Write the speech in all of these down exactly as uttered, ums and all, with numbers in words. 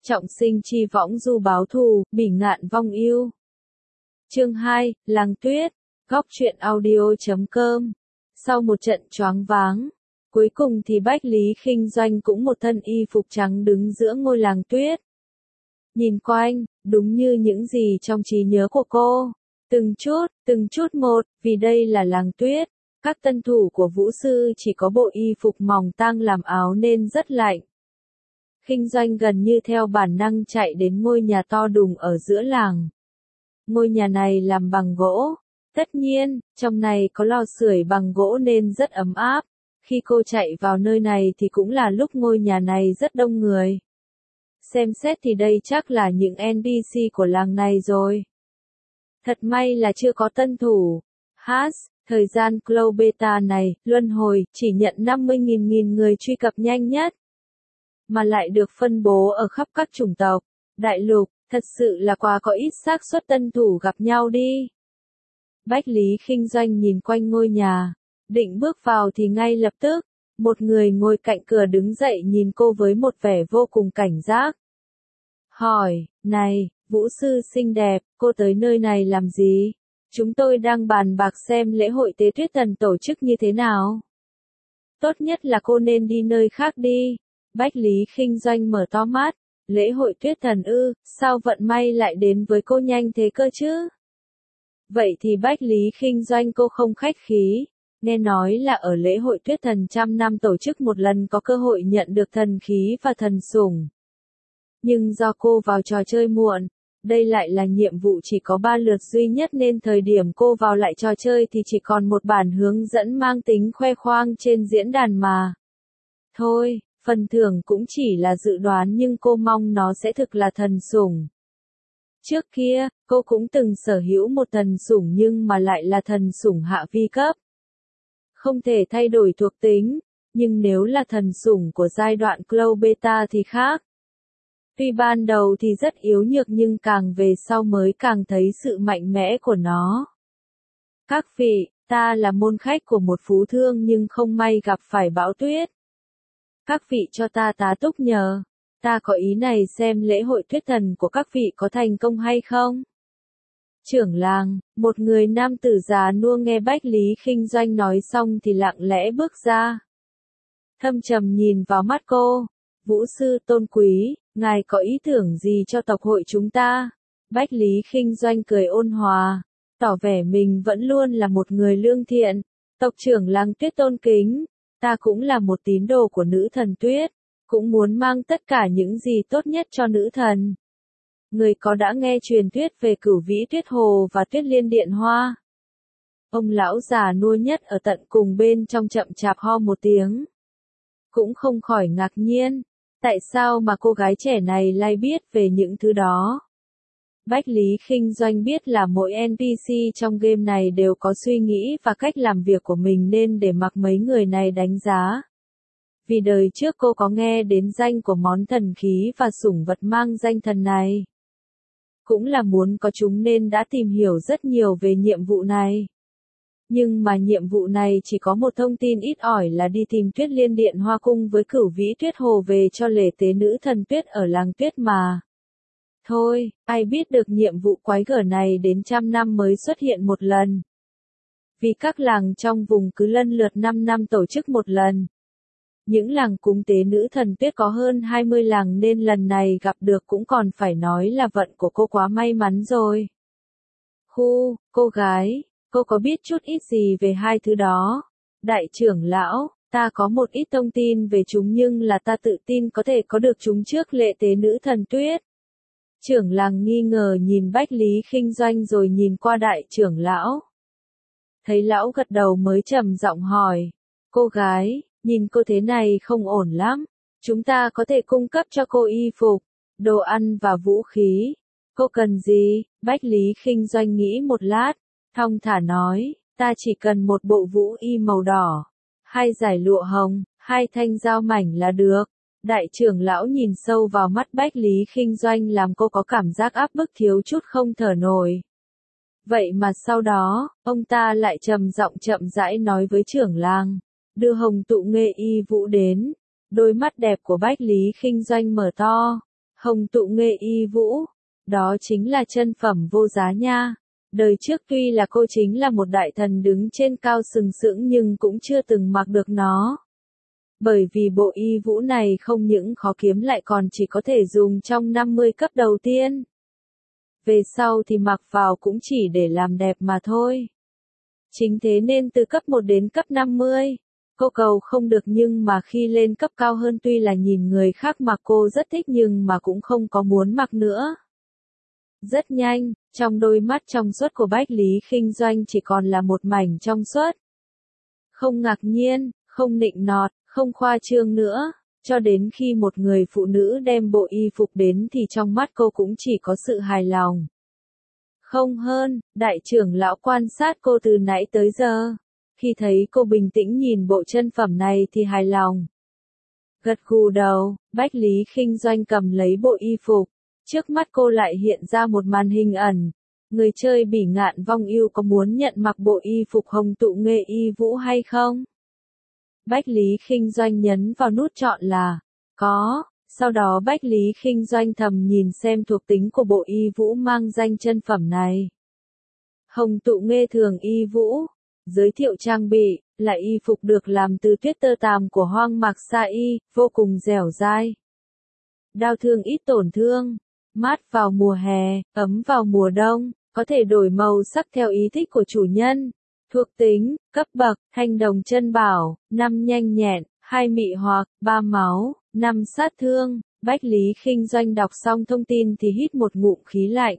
Trọng sinh chi võng du báo thù, bỉ ngạn vong yêu. Chương hai, Làng Tuyết, góc truyện audio chấm com. Sau một trận choáng váng, cuối cùng thì Bách Lý Khinh Doanh cũng một thân y phục trắng đứng giữa ngôi làng tuyết. Nhìn quanh, đúng như những gì trong trí nhớ của cô. Từng chút, từng chút một, vì đây là làng tuyết. Các tân thủ của vũ sư chỉ có bộ y phục mỏng tang làm áo nên rất lạnh. Khinh Doanh gần như theo bản năng chạy đến ngôi nhà to đùng ở giữa làng. Ngôi nhà này làm bằng gỗ. Tất nhiên, trong này có lò sưởi bằng gỗ nên rất ấm áp. Khi cô chạy vào nơi này thì cũng là lúc ngôi nhà này rất đông người. Xem xét thì đây chắc là những en pê xê của làng này rồi. Thật may là chưa có tân thủ. Has, thời gian Cloud Beta này, luân hồi, chỉ nhận năm mươi nghìn nghìn người truy cập nhanh nhất. Mà lại được phân bố ở khắp các chủng tộc, đại lục, thật sự là quá có ít xác suất tân thủ gặp nhau đi. Bách Lý Khinh Doanh nhìn quanh ngôi nhà, định bước vào thì ngay lập tức, một người ngồi cạnh cửa đứng dậy nhìn cô với một vẻ vô cùng cảnh giác. Hỏi, này, vũ sư xinh đẹp, cô tới nơi này làm gì? Chúng tôi đang bàn bạc xem lễ hội tế tuyết thần tổ chức như thế nào. Tốt nhất là cô nên đi nơi khác đi. Bách Lý Khinh Doanh mở to mắt, lễ hội tuyết thần ư, sao vận may lại đến với cô nhanh thế cơ chứ? Vậy thì Bách Lý Khinh Doanh cô không khách khí, nghe nói là ở lễ hội tuyết thần trăm năm tổ chức một lần có cơ hội nhận được thần khí và thần sủng. Nhưng do cô vào trò chơi muộn, đây lại là nhiệm vụ chỉ có ba lượt duy nhất nên thời điểm cô vào lại trò chơi thì chỉ còn một bản hướng dẫn mang tính khoe khoang trên diễn đàn mà. Thôi. Phần thưởng cũng chỉ là dự đoán nhưng cô mong nó sẽ thực là thần sủng. Trước kia, cô cũng từng sở hữu một thần sủng nhưng mà lại là thần sủng hạ vi cấp. Không thể thay đổi thuộc tính, nhưng nếu là thần sủng của giai đoạn Cloud Beta thì khác. Tuy ban đầu thì rất yếu nhược nhưng càng về sau mới càng thấy sự mạnh mẽ của nó. Các vị, ta là môn khách của một phú thương nhưng không may gặp phải bão tuyết. Các vị cho ta tá túc nhờ, ta có ý này xem lễ hội tuyết thần của các vị có thành công hay không? Trưởng làng, một người nam tử già nua nghe Bách Lý Khinh Doanh nói xong thì lặng lẽ bước ra. Thâm trầm nhìn vào mắt cô, vũ sư tôn quý, ngài có ý tưởng gì cho tộc hội chúng ta? Bách Lý Khinh Doanh cười ôn hòa, tỏ vẻ mình vẫn luôn là một người lương thiện, tộc trưởng làng tuyết tôn kính. Ta cũng là một tín đồ của nữ thần tuyết, cũng muốn mang tất cả những gì tốt nhất cho nữ thần. Người có đã nghe truyền thuyết về Cửu Vĩ Tuyết Hồ và Tuyết Liên Điện Hoa? Ông lão già nua nhất ở tận cùng bên trong chậm chạp ho một tiếng. Cũng không khỏi ngạc nhiên, tại sao mà cô gái trẻ này lại biết về những thứ đó? Bách Lý Khinh Doanh biết là mỗi en pê xê trong game này đều có suy nghĩ và cách làm việc của mình nên để mặc mấy người này đánh giá. Vì đời trước cô có nghe đến danh của món thần khí và sủng vật mang danh thần này. Cũng là muốn có chúng nên đã tìm hiểu rất nhiều về nhiệm vụ này. Nhưng mà nhiệm vụ này chỉ có một thông tin ít ỏi là đi tìm Tuyết Liên Điện Hoa cung với Cửu Vĩ Tuyết Hồ về cho lễ tế nữ thần tuyết ở làng tuyết mà. Thôi, ai biết được nhiệm vụ quái gở này đến trăm năm mới xuất hiện một lần. Vì các làng trong vùng cứ lần lượt năm năm tổ chức một lần. Những làng cúng tế nữ thần tuyết có hơn hai mươi làng nên lần này gặp được cũng còn phải nói là vận của cô quá may mắn rồi. Khu, cô gái, cô có biết chút ít gì về hai thứ đó? Đại trưởng lão, ta có một ít thông tin về chúng nhưng là ta tự tin có thể có được chúng trước lễ tế nữ thần tuyết. Trưởng làng nghi ngờ nhìn Bách Lý Khinh Doanh rồi nhìn qua đại trưởng lão. Thấy lão gật đầu mới trầm giọng hỏi. Cô gái, nhìn cô thế này không ổn lắm. Chúng ta có thể cung cấp cho cô y phục, đồ ăn và vũ khí. Cô cần gì? Bách Lý Khinh Doanh nghĩ một lát, thong thả nói, ta chỉ cần một bộ vũ y màu đỏ, hai dải lụa hồng, hai thanh dao mảnh là được. Đại trưởng lão nhìn sâu vào mắt Bách Lý Khinh Doanh làm cô có cảm giác áp bức thiếu chút không thở nổi. Vậy mà sau đó, ông ta lại trầm giọng chậm rãi nói với trưởng làng, đưa hồng tụ nghệ y vũ đến. Đôi mắt đẹp của Bách Lý Khinh Doanh mở to, Hồng tụ nghệ y vũ, đó chính là chân phẩm vô giá nha. Đời trước tuy là cô chính là một đại thần đứng trên cao sừng sững nhưng cũng chưa từng mặc được nó. Bởi vì bộ y vũ này không những khó kiếm lại còn chỉ có thể dùng trong năm mươi cấp đầu tiên. Về sau thì mặc vào cũng chỉ để làm đẹp mà thôi. Chính thế nên từ cấp một đến cấp năm mươi, cô cầu không được nhưng mà khi lên cấp cao hơn tuy là nhìn người khác mặc cô rất thích nhưng mà cũng không có muốn mặc nữa. Rất nhanh, trong đôi mắt trong suốt của Bách Lý Khinh Doanh chỉ còn là một mảnh trong suốt. Không ngạc nhiên, không nịnh nọt, không khoa trương nữa, cho đến khi một người phụ nữ đem bộ y phục đến thì trong mắt cô cũng chỉ có sự hài lòng. Không hơn, đại trưởng lão quan sát cô từ nãy tới giờ. Khi thấy cô bình tĩnh nhìn bộ chân phẩm này thì hài lòng. Gật gù đầu, Bách Lý Khinh Doanh cầm lấy bộ y phục. Trước mắt cô lại hiện ra một màn hình ẩn. Người chơi Bỉ Ngạn Vong Yêu có muốn nhận mặc bộ y phục Hồng tụ nghệ y vũ hay không? Bách Lý Khinh Doanh nhấn vào nút chọn là có. Sau đó Bách Lý Khinh Doanh thầm nhìn xem thuộc tính của bộ y vũ mang danh chân phẩm này. Hồng tụ nghệ thường y vũ. Giới thiệu trang bị, là y phục được làm từ tuyết tơ tằm của hoang mạc sa y, vô cùng dẻo dai. Đao thương ít tổn thương, mát vào mùa hè, ấm vào mùa đông, có thể đổi màu sắc theo ý thích của chủ nhân. Thuộc tính, cấp bậc, thanh đồng chân bảo, năm nhanh nhẹn, hai mị hoặc, ba máu, năm sát thương. Bách Lý Khinh Doanh đọc xong thông tin thì hít một ngụm khí lạnh.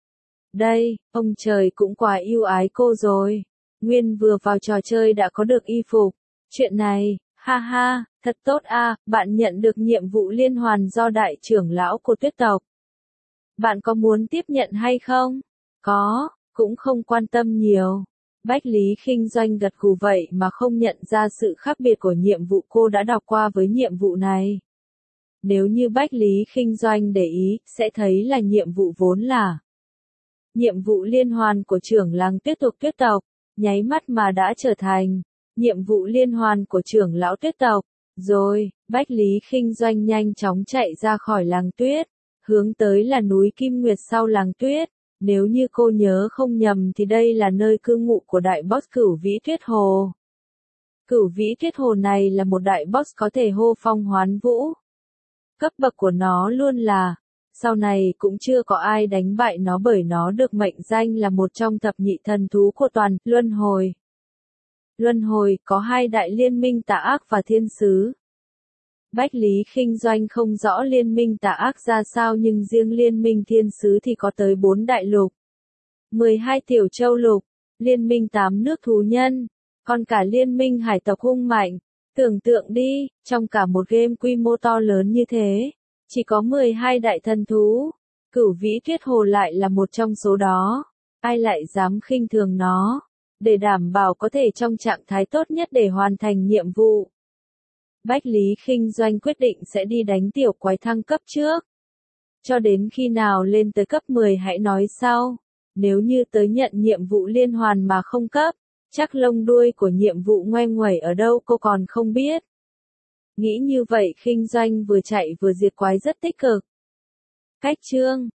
Đây, ông trời cũng quá yêu ái cô rồi. Nguyên vừa vào trò chơi đã có được y phục. Chuyện này, ha ha, thật tốt a, bạn nhận được nhiệm vụ liên hoàn do đại trưởng lão của tuyết tộc. Bạn có muốn tiếp nhận hay không? Có, cũng không quan tâm nhiều. Bách Lý Khinh Doanh gật gù vậy mà không nhận ra sự khác biệt của nhiệm vụ cô đã đọc qua với nhiệm vụ này. Nếu như Bách Lý Khinh Doanh để ý, sẽ thấy là nhiệm vụ vốn là nhiệm vụ liên hoàn của trưởng làng tuyết tộc tuyết tộc, nháy mắt mà đã trở thành nhiệm vụ liên hoàn của trưởng lão tuyết tộc. Rồi, Bách Lý Khinh Doanh nhanh chóng chạy ra khỏi làng tuyết, hướng tới là núi Kim Nguyệt sau làng tuyết. Nếu như cô nhớ không nhầm thì đây là nơi cư ngụ của đại boss Cửu Vĩ Tuyết Hồ. Cửu Vĩ Tuyết Hồ này là một đại boss có thể hô phong hoán vũ. Cấp bậc của nó luôn là, sau này cũng chưa có ai đánh bại nó bởi nó được mệnh danh là một trong thập nhị thần thú của toàn Luân Hồi. Luân Hồi có hai đại liên minh tà ác và thiên sứ. Bách Lý Khinh Doanh không rõ liên minh tà ác ra sao nhưng riêng liên minh thiên sứ thì có tới bốn đại lục, mười hai tiểu châu lục, liên minh tám nước thú nhân, còn cả liên minh hải tộc hung mạnh. Tưởng tượng đi, trong cả một game quy mô to lớn như thế, chỉ có mười hai đại thần thú, Cửu Vĩ Tuyết Hồ lại là một trong số đó. Ai lại dám khinh thường nó, để đảm bảo có thể trong trạng thái tốt nhất để hoàn thành nhiệm vụ. Bách Lý Khinh Doanh quyết định sẽ đi đánh tiểu quái thăng cấp trước. Cho đến khi nào lên tới cấp mười hãy nói sau. Nếu như tới nhận nhiệm vụ liên hoàn mà không cấp, chắc lông đuôi của nhiệm vụ ngoe nguẩy ở đâu cô còn không biết. Nghĩ như vậy Khinh Doanh vừa chạy vừa diệt quái rất tích cực. Cách chương